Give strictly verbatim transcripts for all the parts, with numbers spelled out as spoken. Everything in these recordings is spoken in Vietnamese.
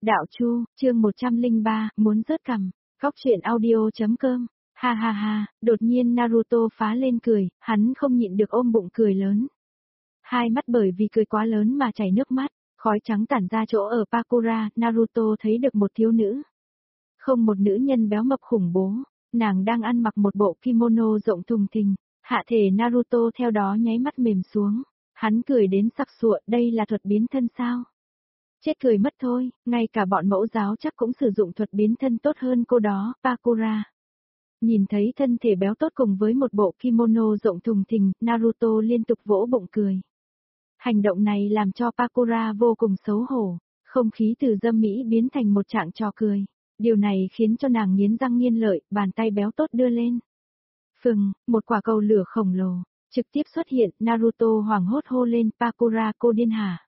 Đạo Chu, chương một trăm lẻ ba, muốn rớt cằm. Góc truyện audio.com. Ha ha ha, đột nhiên Naruto phá lên cười, hắn không nhịn được ôm bụng cười lớn. Hai mắt bởi vì cười quá lớn mà chảy nước mắt, khói trắng tản ra chỗ ở Pakura, Naruto thấy được một thiếu nữ. Không, một nữ nhân béo mập khủng bố, nàng đang ăn mặc một bộ kimono rộng thùng thình, hạ thể Naruto theo đó nháy mắt mềm xuống, hắn cười đến sặc sụa, đây là thuật biến thân sao? Chết cười mất thôi, ngay cả bọn mẫu giáo chắc cũng sử dụng thuật biến thân tốt hơn cô đó, Pakura. Nhìn thấy thân thể béo tốt cùng với một bộ kimono rộng thùng thình, Naruto liên tục vỗ bụng cười. Hành động này làm cho Pakura vô cùng xấu hổ, không khí từ dâm mỹ biến thành một trạng trò cười. Điều này khiến cho nàng nghiến răng nghiến lợi, bàn tay béo tốt đưa lên. Phừng, một quả cầu lửa khổng lồ, trực tiếp xuất hiện, Naruto hoảng hốt hô lên, Pakura cô điên hả?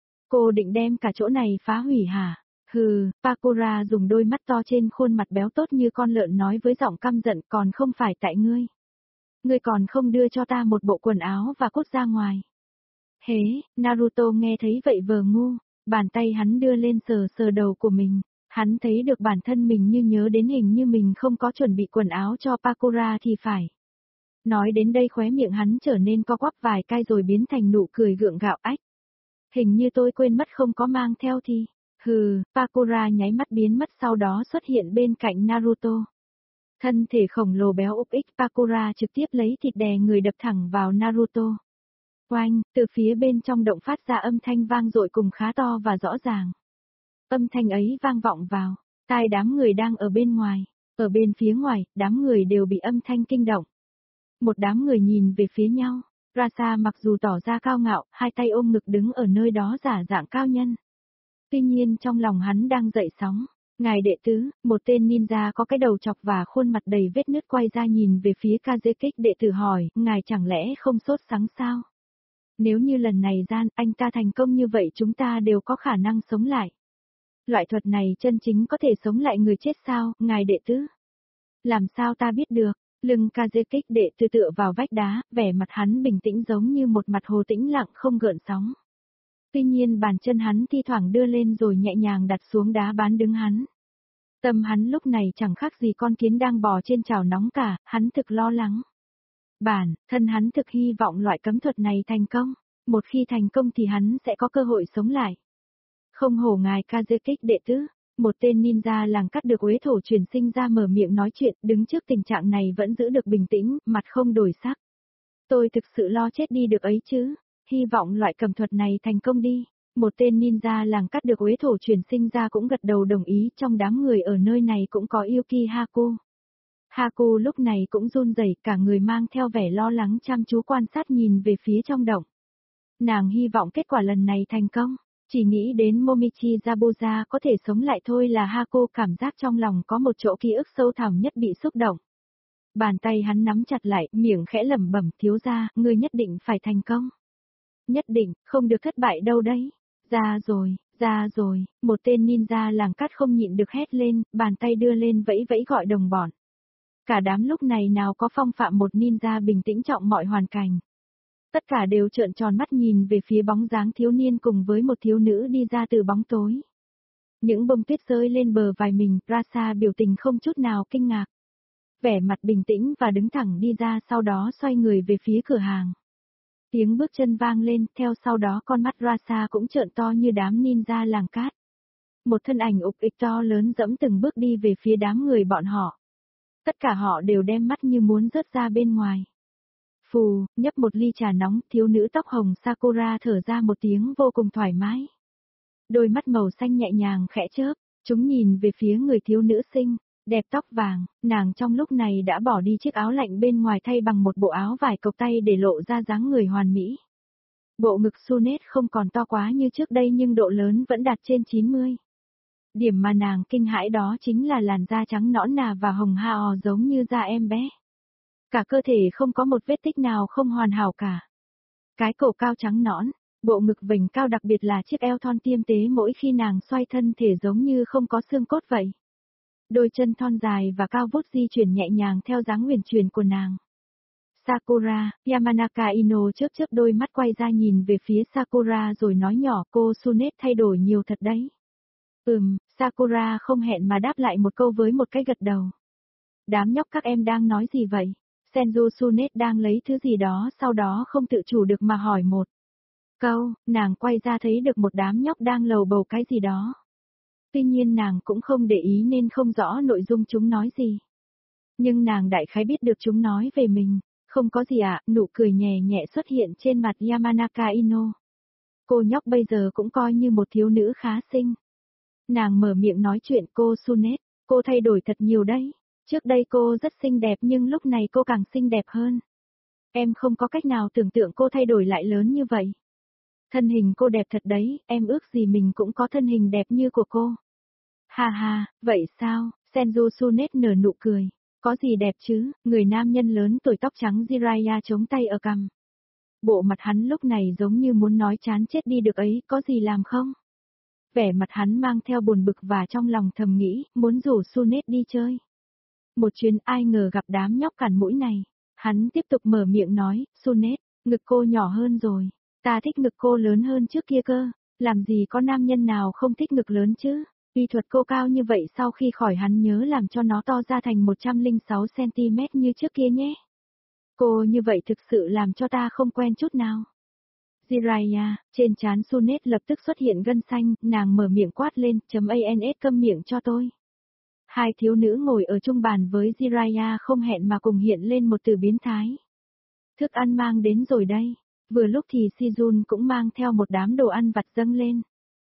Cô định đem cả chỗ này phá hủy hả? Hừ, Pakura dùng đôi mắt to trên khuôn mặt béo tốt như con lợn nói với giọng căm giận, còn không phải tại ngươi. Ngươi còn không đưa cho ta một bộ quần áo và cút ra ngoài. Hế, Naruto nghe thấy vậy vờ ngu, bàn tay hắn đưa lên sờ sờ đầu của mình. Hắn thấy được bản thân mình như nhớ đến hình như mình không có chuẩn bị quần áo cho Pakura thì phải. Nói đến đây khóe miệng hắn trở nên co quắp vài cái rồi biến thành nụ cười gượng gạo ách. Hình như tôi quên mất không có mang theo thì. Hừ, Pakura nháy mắt biến mất sau đó xuất hiện bên cạnh Naruto. Thân thể khổng lồ béo úp ích, Pakura trực tiếp lấy thịt đè người đập thẳng vào Naruto. Oanh, từ phía bên trong động phát ra âm thanh vang dội cùng khá to và rõ ràng. Âm thanh ấy vang vọng vào tai đám người đang ở bên ngoài, ở bên phía ngoài, đám người đều bị âm thanh kinh động. Một đám người nhìn về phía nhau, Rasa mặc dù tỏ ra cao ngạo, hai tay ôm ngực đứng ở nơi đó giả dạng cao nhân. Tuy nhiên trong lòng hắn đang dậy sóng, ngài đệ tứ, một tên ninja có cái đầu chọc và khuôn mặt đầy vết nứt quay ra nhìn về phía Kazekik đệ tử hỏi, ngài chẳng lẽ không sốt sắng sao? Nếu như lần này gian anh ta thành công như vậy chúng ta đều có khả năng sống lại. Loại thuật này chân chính có thể sống lại người chết sao, ngài đệ tứ? Làm sao ta biết được? Lưng Kazekik đệ tử tựa vào vách đá, vẻ mặt hắn bình tĩnh giống như một mặt hồ tĩnh lặng không gợn sóng. Tuy nhiên bàn chân hắn thi thoảng đưa lên rồi nhẹ nhàng đặt xuống đá bán đứng hắn. Tâm hắn lúc này chẳng khác gì con kiến đang bò trên chảo nóng cả, hắn thực lo lắng. Bản thân hắn thực hy vọng loại cấm thuật này thành công, một khi thành công thì hắn sẽ có cơ hội sống lại. Không hổ ngài Kazekik đệ tứ, một tên ninja làng cắt được uế thổ truyền sinh ra mở miệng nói chuyện, đứng trước tình trạng này vẫn giữ được bình tĩnh, mặt không đổi sắc. Tôi thực sự lo chết đi được ấy chứ, hy vọng loại cầm thuật này thành công đi. Một tên ninja làng cắt được uế thổ truyền sinh ra cũng gật đầu đồng ý, trong đám người ở nơi này cũng có Yuki Haku. Haku lúc này cũng run rẩy, cả người mang theo vẻ lo lắng chăm chú quan sát nhìn về phía trong động. Nàng hy vọng kết quả lần này thành công. Chỉ nghĩ đến Momichi Zabuza có thể sống lại thôi là Hako cảm giác trong lòng có một chỗ ký ức sâu thẳm nhất bị xúc động. Bàn tay hắn nắm chặt lại, miệng khẽ lẩm bẩm, thiếu gia, ngươi nhất định phải thành công. Nhất định, không được thất bại đâu đấy. Ra rồi, ra rồi, một tên ninja làng cắt không nhịn được hét lên, bàn tay đưa lên vẫy vẫy gọi đồng bọn. Cả đám lúc này nào có phong phạm một ninja bình tĩnh trọng mọi hoàn cảnh. Tất cả đều trợn tròn mắt nhìn về phía bóng dáng thiếu niên cùng với một thiếu nữ đi ra từ bóng tối. Những bông tuyết rơi lên bờ vai mình, Rasa biểu tình không chút nào kinh ngạc. Vẻ mặt bình tĩnh và đứng thẳng đi ra sau đó xoay người về phía cửa hàng. Tiếng bước chân vang lên, theo sau đó con mắt Rasa cũng trợn to như đám ninja làng cát. Một thân ảnh ục ịch to lớn dẫm từng bước đi về phía đám người bọn họ. Tất cả họ đều đem mắt như muốn rớt ra bên ngoài. Phù, nhấp một ly trà nóng, thiếu nữ tóc hồng Sakura thở ra một tiếng vô cùng thoải mái. Đôi mắt màu xanh nhẹ nhàng khẽ chớp, chúng nhìn về phía người thiếu nữ xinh, đẹp tóc vàng, nàng trong lúc này đã bỏ đi chiếc áo lạnh bên ngoài thay bằng một bộ áo vải cộc tay để lộ ra dáng người hoàn mỹ. Bộ ngực Sunet không còn to quá như trước đây nhưng độ lớn vẫn đạt trên chín mươi. Điểm mà nàng kinh hãi đó chính là làn da trắng nõn nà và hồng hào giống như da em bé. Cả cơ thể không có một vết tích nào không hoàn hảo cả. Cái cổ cao trắng nõn, bộ ngực vành cao đặc biệt là chiếc eo thon tiêm tế mỗi khi nàng xoay thân thể giống như không có xương cốt vậy. Đôi chân thon dài và cao vút di chuyển nhẹ nhàng theo dáng huyền chuyển của nàng. Sakura, Yamanaka Ino chớp chớp đôi mắt quay ra nhìn về phía Sakura rồi nói nhỏ, cô Sunet thay đổi nhiều thật đấy. Ừm, Sakura không hẹn mà đáp lại một câu với một cái gật đầu. Đám nhóc các em đang nói gì vậy? Senju Sunet đang lấy thứ gì đó sau đó không tự chủ được mà hỏi một câu, nàng quay ra thấy được một đám nhóc đang lầu bầu cái gì đó. Tuy nhiên nàng cũng không để ý nên không rõ nội dung chúng nói gì. Nhưng nàng đại khái biết được chúng nói về mình. Không có gì ạ, nụ cười nhẹ nhẹ xuất hiện trên mặt Yamanaka Ino. Cô nhóc bây giờ cũng coi như một thiếu nữ khá xinh. Nàng mở miệng nói chuyện cô Sunet, cô thay đổi thật nhiều đấy. Trước đây cô rất xinh đẹp nhưng lúc này cô càng xinh đẹp hơn. Em không có cách nào tưởng tượng cô thay đổi lại lớn như vậy. Thân hình cô đẹp thật đấy, em ước gì mình cũng có thân hình đẹp như của cô. Ha ha, vậy sao? Senju Sunet nở nụ cười. Có gì đẹp chứ, người nam nhân lớn tuổi tóc trắng Jiraiya chống tay ở cằm. Bộ mặt hắn lúc này giống như muốn nói chán chết đi được ấy, có gì làm không? Vẻ mặt hắn mang theo buồn bực và trong lòng thầm nghĩ, muốn rủ Sunet đi chơi. Một chuyến ai ngờ gặp đám nhóc cản mũi này. Hắn tiếp tục mở miệng nói, Sunet, ngực cô nhỏ hơn rồi. Ta thích ngực cô lớn hơn trước kia cơ. Làm gì có nam nhân nào không thích ngực lớn chứ? Y thuật cô cao như vậy sau khi khỏi hắn nhớ làm cho nó to ra thành một trăm lẻ sáu xăng ti mét như trước kia nhé. Cô như vậy thực sự làm cho ta không quen chút nào. Jiraiya, trên trán Sunet lập tức xuất hiện gân xanh, nàng mở miệng quát lên, chấm ans câm miệng cho tôi. Hai thiếu nữ ngồi ở chung bàn với Jiraiya không hẹn mà cùng hiện lên một từ biến thái. Thức ăn mang đến rồi đây. Vừa lúc thì Sejun cũng mang theo một đám đồ ăn vặt dâng lên.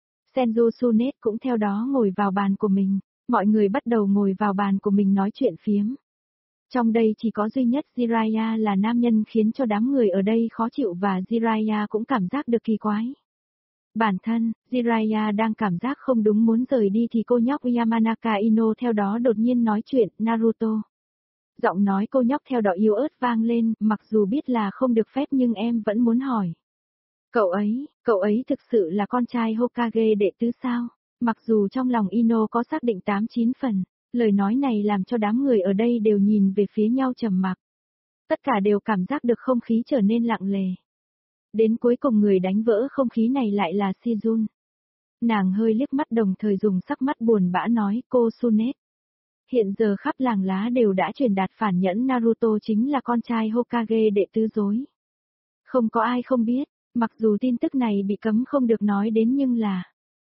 Senju Sunet cũng theo đó ngồi vào bàn của mình. Mọi người bắt đầu ngồi vào bàn của mình nói chuyện phiếm. Trong đây chỉ có duy nhất Jiraiya là nam nhân khiến cho đám người ở đây khó chịu và Jiraiya cũng cảm giác được kỳ quái. Bản thân, Jiraiya đang cảm giác không đúng muốn rời đi thì cô nhóc Yamanaka Ino theo đó đột nhiên nói chuyện, Naruto. Giọng nói cô nhóc theo đó yếu ớt vang lên, mặc dù biết là không được phép nhưng em vẫn muốn hỏi. Cậu ấy, cậu ấy thực sự là con trai Hokage đệ tứ sao? Mặc dù trong lòng Ino có xác định tám chín phần, lời nói này làm cho đám người ở đây đều nhìn về phía nhau trầm mặc. Tất cả đều cảm giác được không khí trở nên lặng lề. Đến cuối cùng người đánh vỡ không khí này lại là Sejun. Nàng hơi liếc mắt đồng thời dùng sắc mắt buồn bã nói, cô Sunet. Hiện giờ khắp làng lá đều đã truyền đạt phản nhẫn Naruto chính là con trai Hokage đệ tứ dối. Không có ai không biết, mặc dù tin tức này bị cấm không được nói đến nhưng là...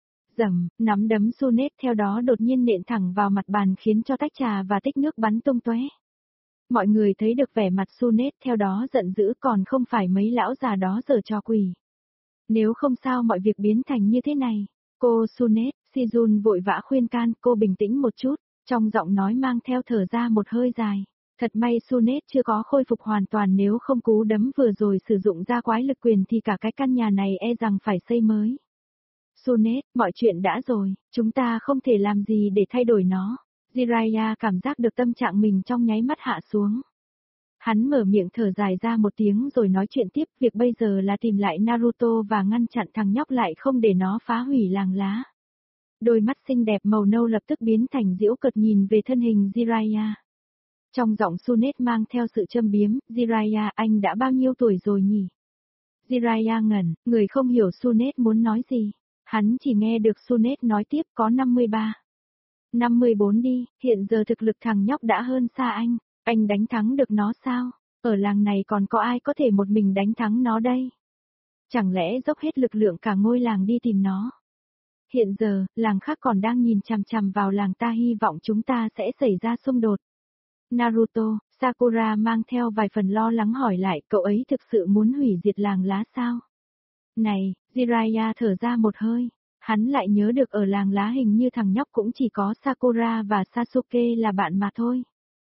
Dầm, nắm đấm Sunet theo đó đột nhiên nện thẳng vào mặt bàn khiến cho tách trà và tích nước bắn tung tóe. Mọi người thấy được vẻ mặt Sunet theo đó giận dữ còn không phải mấy lão già đó giở trò quỷ. Nếu không sao mọi việc biến thành như thế này. Cô Sunet, Sejun vội vã khuyên can cô bình tĩnh một chút, trong giọng nói mang theo thở ra một hơi dài. Thật may Sunet chưa có khôi phục hoàn toàn nếu không cú đấm vừa rồi sử dụng ra quái lực quyền thì cả cái căn nhà này e rằng phải xây mới. Sunet, mọi chuyện đã rồi, chúng ta không thể làm gì để thay đổi nó. Jiraiya cảm giác được tâm trạng mình trong nháy mắt hạ xuống. Hắn mở miệng thở dài ra một tiếng rồi nói chuyện tiếp, việc bây giờ là tìm lại Naruto và ngăn chặn thằng nhóc lại không để nó phá hủy làng lá. Đôi mắt xinh đẹp màu nâu lập tức biến thành giễu cợt nhìn về thân hình Jiraiya. Trong giọng Sunet mang theo sự châm biếm, Jiraiya anh đã bao nhiêu tuổi rồi nhỉ? Jiraiya ngẩn, người không hiểu Sunet muốn nói gì. Hắn chỉ nghe được Sunet nói tiếp có năm mươi ba. năm mươi bốn đi, hiện giờ thực lực thằng nhóc đã hơn xa anh. Anh đánh thắng được nó sao? Ở làng này còn có ai có thể một mình đánh thắng nó đây? Chẳng lẽ dốc hết lực lượng cả ngôi làng đi tìm nó? Hiện giờ, làng khác còn đang nhìn chằm chằm vào làng ta hy vọng chúng ta sẽ xảy ra xung đột. Naruto, Sakura mang theo vài phần lo lắng hỏi lại cậu ấy thực sự muốn hủy diệt làng lá sao? Này, Jiraiya thở ra một hơi. Hắn lại nhớ được ở làng lá hình như thằng nhóc cũng chỉ có Sakura và Sasuke là bạn mà thôi.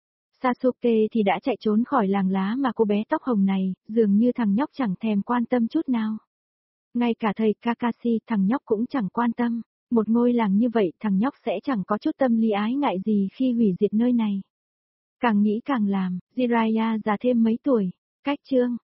Sasuke thì đã chạy trốn khỏi làng lá mà cô bé tóc hồng này, dường như thằng nhóc chẳng thèm quan tâm chút nào. Ngay cả thầy Kakashi thằng nhóc cũng chẳng quan tâm. Một ngôi làng như vậy thằng nhóc sẽ chẳng có chút tâm lý ái ngại gì khi hủy diệt nơi này. Càng nghĩ càng làm, Jiraiya già thêm mấy tuổi. Cách chương.